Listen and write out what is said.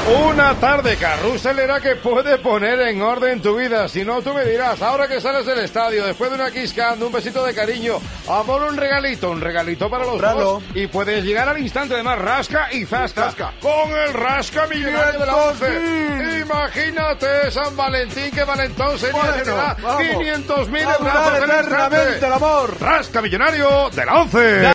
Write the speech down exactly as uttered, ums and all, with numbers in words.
Una tarde carruselera que puede poner en orden tu vida. Si no, tú me dirás, ahora que sales del estadio, después de una kiss cam, un besito de cariño, amor, un regalito, un regalito para los Bravo. dos. Y puedes llegar al instante de más rasca y zasca. Zasca. Con el rasca millonario de la once. mil. Imagínate, San Valentín, que valentón sería Bueno, que te da vamos. quinientos mil A durar euros en el eternamente instante. el amor. Rasca millonario de la once.